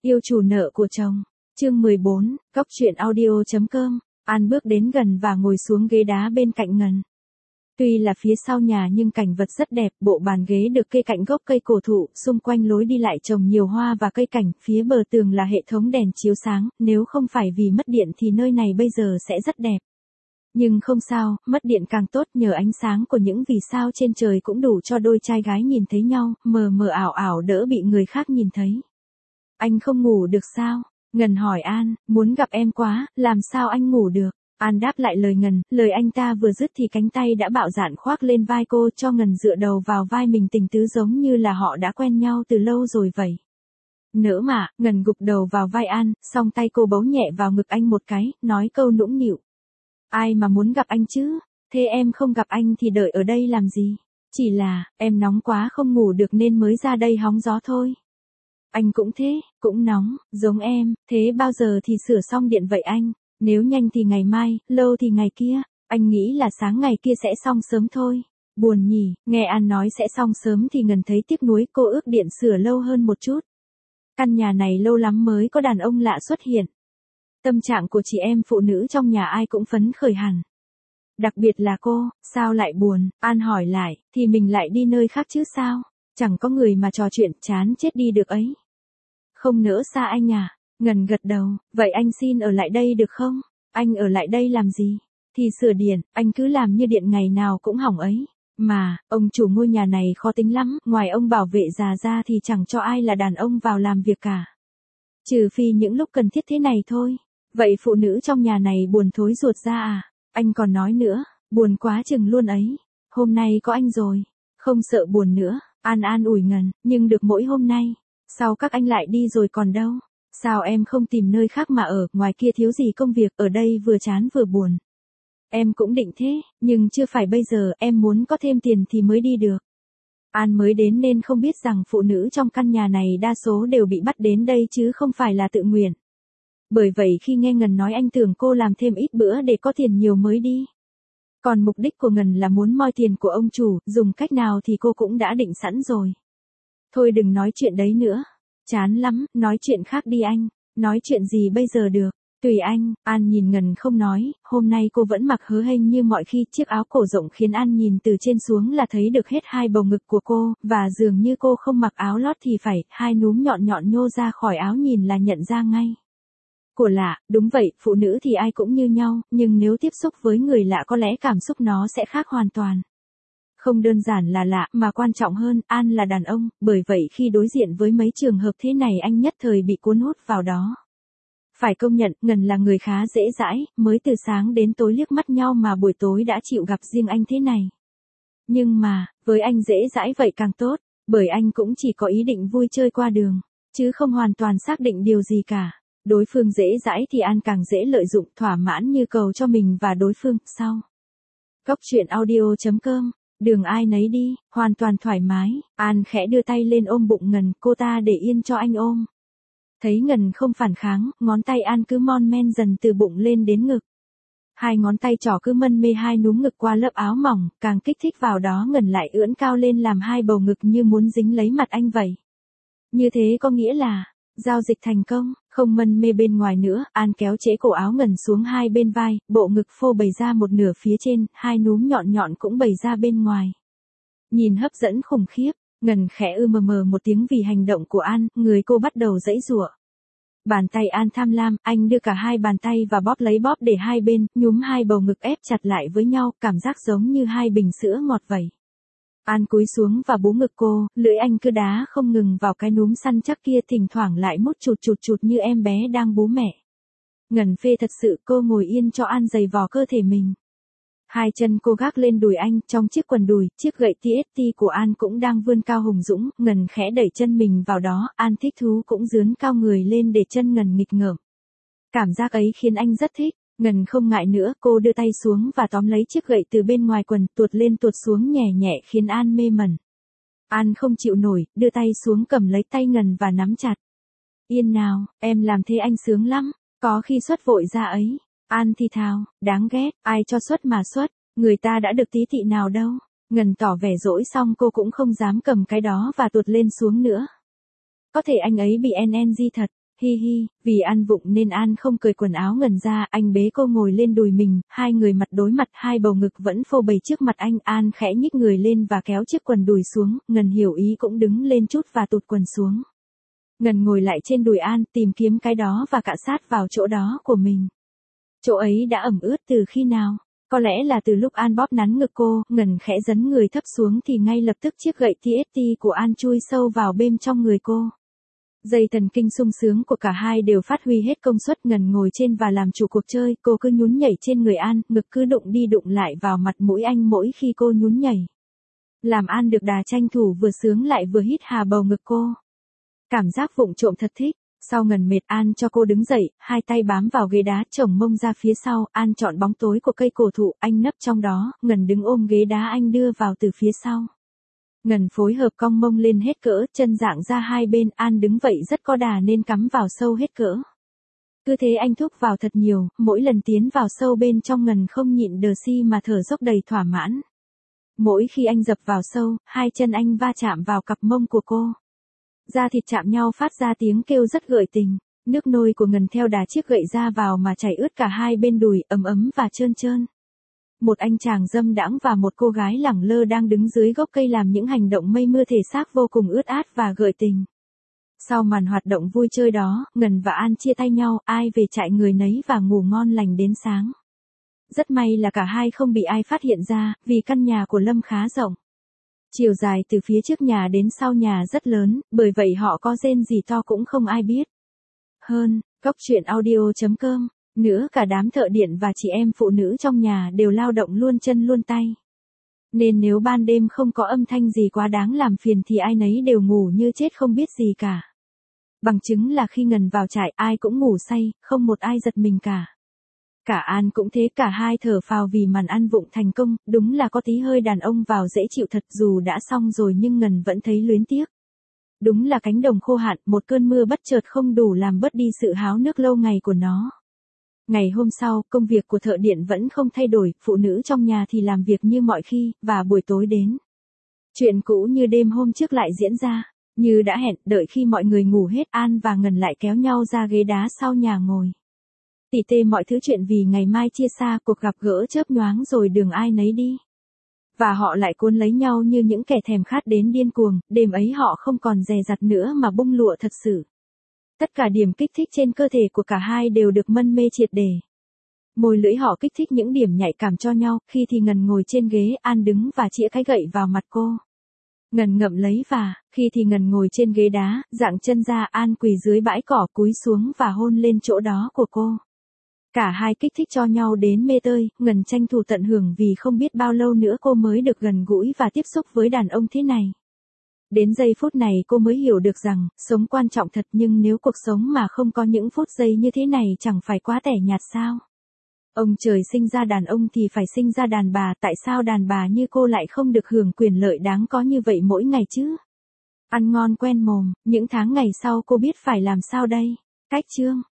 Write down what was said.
Yêu chủ nợ của chồng. Chương 14, Góc truyện audio.com. An bước đến gần và ngồi xuống ghế đá bên cạnh Ngân. Tuy là phía sau nhà nhưng cảnh vật rất đẹp, bộ bàn ghế được kê cạnh gốc cây cổ thụ, xung quanh lối đi lại trồng nhiều hoa và cây cảnh, phía bờ tường là hệ thống đèn chiếu sáng, nếu không phải vì mất điện thì nơi này bây giờ sẽ rất đẹp. Nhưng không sao, mất điện càng tốt, nhờ ánh sáng của những vì sao trên trời cũng đủ cho đôi trai gái nhìn thấy nhau, mờ mờ ảo ảo đỡ bị người khác nhìn thấy. Anh không ngủ được sao? Ngân hỏi An, muốn gặp em quá, làm sao anh ngủ được? An đáp lại lời Ngân, lời anh ta vừa dứt thì cánh tay đã bạo dạn khoác lên vai cô cho Ngân dựa đầu vào vai mình tình tứ giống như là họ đã quen nhau từ lâu rồi vậy. Nỡ mà, Ngân gục đầu vào vai An, song tay cô bấu nhẹ vào ngực anh một cái, nói câu nũng nịu. Ai mà muốn gặp anh chứ? Thế em không gặp anh thì đợi ở đây làm gì? Chỉ là, em nóng quá không ngủ được nên mới ra đây hóng gió thôi. Anh cũng thế, cũng nóng, giống em, thế bao giờ thì sửa xong điện vậy anh? Nếu nhanh thì ngày mai, lâu thì ngày kia, anh nghĩ là sáng ngày kia sẽ xong sớm thôi. Buồn nhỉ, nghe An nói sẽ xong sớm thì Ngân thấy tiếc nuối, cô ước điện sửa lâu hơn một chút. Căn nhà này lâu lắm mới có đàn ông lạ xuất hiện. Tâm trạng của chị em phụ nữ trong nhà ai cũng phấn khởi hẳn. Đặc biệt là cô, sao lại buồn? An hỏi lại, thì mình lại đi nơi khác chứ sao? Chẳng có người mà trò chuyện, chán chết đi được ấy. Không nỡ xa anh à? Ngân gật đầu, vậy anh xin ở lại đây được không? Anh ở lại đây làm gì? Thì sửa điện, anh cứ làm như điện ngày nào cũng hỏng ấy. Mà, ông chủ ngôi nhà này khó tính lắm, ngoài ông bảo vệ già ra thì chẳng cho ai là đàn ông vào làm việc cả. Trừ phi những lúc cần thiết thế này thôi. Vậy phụ nữ trong nhà này buồn thối ruột ra à? Anh còn nói nữa, buồn quá chừng luôn ấy. Hôm nay có anh rồi, không sợ buồn nữa. An an ủi Ngân, nhưng được mỗi hôm nay. Sau các anh lại đi rồi còn đâu? Sao em không tìm nơi khác mà ở, ngoài kia thiếu gì công việc, ở đây vừa chán vừa buồn. Em cũng định thế, nhưng chưa phải bây giờ, em muốn có thêm tiền thì mới đi được. An mới đến nên không biết rằng phụ nữ trong căn nhà này đa số đều bị bắt đến đây chứ không phải là tự nguyện. Bởi vậy khi nghe Ngân nói anh tưởng cô làm thêm ít bữa để có tiền nhiều mới đi. Còn mục đích của Ngân là muốn moi tiền của ông chủ, dùng cách nào thì cô cũng đã định sẵn rồi. Thôi đừng nói chuyện đấy nữa. Chán lắm, nói chuyện khác đi anh. Nói chuyện gì bây giờ được? Tùy anh. An nhìn Ngân không nói, hôm nay cô vẫn mặc hớ hênh như mọi khi, chiếc áo cổ rộng khiến An nhìn từ trên xuống là thấy được hết hai bầu ngực của cô, và dường như cô không mặc áo lót thì phải, hai núm nhọn nhọn nhô ra khỏi áo nhìn là nhận ra ngay. Của lạ, đúng vậy, phụ nữ thì ai cũng như nhau, nhưng nếu tiếp xúc với người lạ có lẽ cảm xúc nó sẽ khác hoàn toàn. Không đơn giản là lạ, mà quan trọng hơn, An là đàn ông, bởi vậy khi đối diện với mấy trường hợp thế này anh nhất thời bị cuốn hút vào đó. Phải công nhận, Ngân là người khá dễ dãi, mới từ sáng đến tối liếc mắt nhau mà buổi tối đã chịu gặp riêng anh thế này. Nhưng mà, với anh dễ dãi vậy càng tốt, bởi anh cũng chỉ có ý định vui chơi qua đường, chứ không hoàn toàn xác định điều gì cả. Đối phương dễ dãi thì An càng dễ lợi dụng, thỏa mãn như cầu cho mình và đối phương. Sau Góc truyện audio.com. Đường ai nấy đi, hoàn toàn thoải mái. An khẽ đưa tay lên ôm bụng Ngân, cô ta để yên cho anh ôm. Thấy Ngân không phản kháng, ngón tay An cứ mon men dần từ bụng lên đến ngực. Hai ngón tay trỏ cứ mân mê hai núm ngực qua lớp áo mỏng, càng kích thích vào đó Ngân lại ưỡn cao lên làm hai bầu ngực như muốn dính lấy mặt anh vậy. Như thế có nghĩa là giao dịch thành công, không mân mê bên ngoài nữa. An kéo trễ cổ áo Ngân xuống hai bên vai, bộ ngực phô bày ra một nửa phía trên, hai núm nhọn nhọn cũng bày ra bên ngoài. Nhìn hấp dẫn khủng khiếp, Ngân khẽ mờ mờ một tiếng vì hành động của An, người cô bắt đầu giãy giụa. Bàn tay An tham lam, anh đưa cả hai bàn tay và bóp lấy bóp để hai bên, nhúm hai bầu ngực ép chặt lại với nhau, cảm giác giống như hai bình sữa ngọt vậy. An cúi xuống và bú ngực cô, lưỡi anh cứ đá không ngừng vào cái núm săn chắc kia, thỉnh thoảng lại mút chụt chụt chụt như em bé đang bú mẹ. Ngân phê thật sự, cô ngồi yên cho An giày vò cơ thể mình. Hai chân cô gác lên đùi anh, trong chiếc quần đùi, chiếc gậy TST của An cũng đang vươn cao hùng dũng, Ngân khẽ đẩy chân mình vào đó, An thích thú cũng dướn cao người lên để chân Ngân nghịch ngợm. Cảm giác ấy khiến anh rất thích. Ngân không ngại nữa, cô đưa tay xuống và tóm lấy chiếc gậy từ bên ngoài quần, tuột lên tuột xuống nhẹ nhẹ khiến An mê mẩn. An không chịu nổi, đưa tay xuống cầm lấy tay Ngân và nắm chặt. Yên nào, em làm thế anh sướng lắm, có khi xuất vội ra ấy. An thì thào, đáng ghét, ai cho xuất mà xuất, người ta đã được tí tị nào đâu. Ngân tỏ vẻ dỗi xong cô cũng không dám cầm cái đó và tuột lên xuống nữa. Có thể anh ấy bị NNG thật, hi hi, vì An vụng nên An không cởi quần áo Ngân ra, anh bế cô ngồi lên đùi mình, hai người mặt đối mặt, hai bầu ngực vẫn phô bày trước mặt anh, An khẽ nhích người lên và kéo chiếc quần đùi xuống, Ngân hiểu ý cũng đứng lên chút và tụt quần xuống. Ngân ngồi lại trên đùi An, tìm kiếm cái đó và cạ sát vào chỗ đó của mình. Chỗ ấy đã ẩm ướt từ khi nào? Có lẽ là từ lúc An bóp nắn ngực cô, Ngân khẽ dấn người thấp xuống thì ngay lập tức chiếc gậy TST của An chui sâu vào bên trong người cô. Dây thần kinh sung sướng của cả hai đều phát huy hết công suất, Ngân ngồi trên và làm chủ cuộc chơi, cô cứ nhún nhảy trên người An, ngực cứ đụng đi đụng lại vào mặt mũi anh mỗi khi cô nhún nhảy. Làm An được đà tranh thủ vừa sướng lại vừa hít hà bầu ngực cô. Cảm giác vụng trộm thật thích. Sau Ngân mệt An cho cô đứng dậy, hai tay bám vào ghế đá, chồng mông ra phía sau, An chọn bóng tối của cây cổ thụ, anh nấp trong đó, Ngân đứng ôm ghế đá anh đưa vào từ phía sau. Ngân phối hợp cong mông lên hết cỡ, chân dạng ra hai bên, An đứng vậy rất có đà nên cắm vào sâu hết cỡ. Cứ thế anh thúc vào thật nhiều, mỗi lần tiến vào sâu bên trong Ngân không nhịn đờ si mà thở dốc đầy thỏa mãn. Mỗi khi anh dập vào sâu, hai chân anh va chạm vào cặp mông của cô. Da thịt chạm nhau phát ra tiếng kêu rất gợi tình, nước nôi của Ngân theo đà chiếc gậy ra vào mà chảy ướt cả hai bên đùi, ấm ấm và trơn trơn. Một anh chàng dâm đãng và một cô gái lẳng lơ đang đứng dưới gốc cây làm những hành động mây mưa thể xác vô cùng ướt át và gợi tình. Sau màn hoạt động vui chơi đó, Ngân và An chia tay nhau, ai về trại người nấy và ngủ ngon lành đến sáng. Rất may là cả hai không bị ai phát hiện ra, vì căn nhà của Lâm khá rộng. Chiều dài từ phía trước nhà đến sau nhà rất lớn, bởi vậy họ có rên gì to cũng không ai biết. Hơn, Cóc Truyện Audio.com, nữa cả đám thợ điện và chị em phụ nữ trong nhà đều lao động luôn chân luôn tay. Nên nếu ban đêm không có âm thanh gì quá đáng làm phiền thì ai nấy đều ngủ như chết không biết gì cả. Bằng chứng là khi Ngân vào trại ai cũng ngủ say, không một ai giật mình cả. Cả An cũng thế, cả hai thở phào vì màn ăn vụng thành công, đúng là có tí hơi đàn ông vào dễ chịu thật, dù đã xong rồi nhưng Ngân vẫn thấy luyến tiếc. Đúng là cánh đồng khô hạn, một cơn mưa bất chợt không đủ làm bớt đi sự háo nước lâu ngày của nó. Ngày hôm sau, công việc của thợ điện vẫn không thay đổi, phụ nữ trong nhà thì làm việc như mọi khi, và buổi tối đến. Chuyện cũ như đêm hôm trước lại diễn ra, như đã hẹn, đợi khi mọi người ngủ hết, An và Ngân lại kéo nhau ra ghế đá sau nhà ngồi. Tỉ tê mọi thứ chuyện vì ngày mai chia xa, cuộc gặp gỡ chớp nhoáng rồi đường ai nấy đi. Và họ lại cuốn lấy nhau như những kẻ thèm khát đến điên cuồng, đêm ấy họ không còn dè dặt nữa mà bung lụa thật sự. Tất cả điểm kích thích trên cơ thể của cả hai đều được mân mê triệt để. Môi lưỡi họ kích thích những điểm nhạy cảm cho nhau, khi thì Ngân ngồi trên ghế, An đứng và chĩa cái gậy vào mặt cô. Ngân ngậm lấy và, khi thì Ngân ngồi trên ghế đá, dạng chân ra, An quỳ dưới bãi cỏ cúi xuống và hôn lên chỗ đó của cô. Cả hai kích thích cho nhau đến mê tơi, Ngân tranh thủ tận hưởng vì không biết bao lâu nữa cô mới được gần gũi và tiếp xúc với đàn ông thế này. Đến giây phút này cô mới hiểu được rằng, sống quan trọng thật, nhưng nếu cuộc sống mà không có những phút giây như thế này chẳng phải quá tẻ nhạt sao? Ông trời sinh ra đàn ông thì phải sinh ra đàn bà, tại sao đàn bà như cô lại không được hưởng quyền lợi đáng có như vậy mỗi ngày chứ? Ăn ngon quen mồm, những tháng ngày sau cô biết phải làm sao đây? Cách chương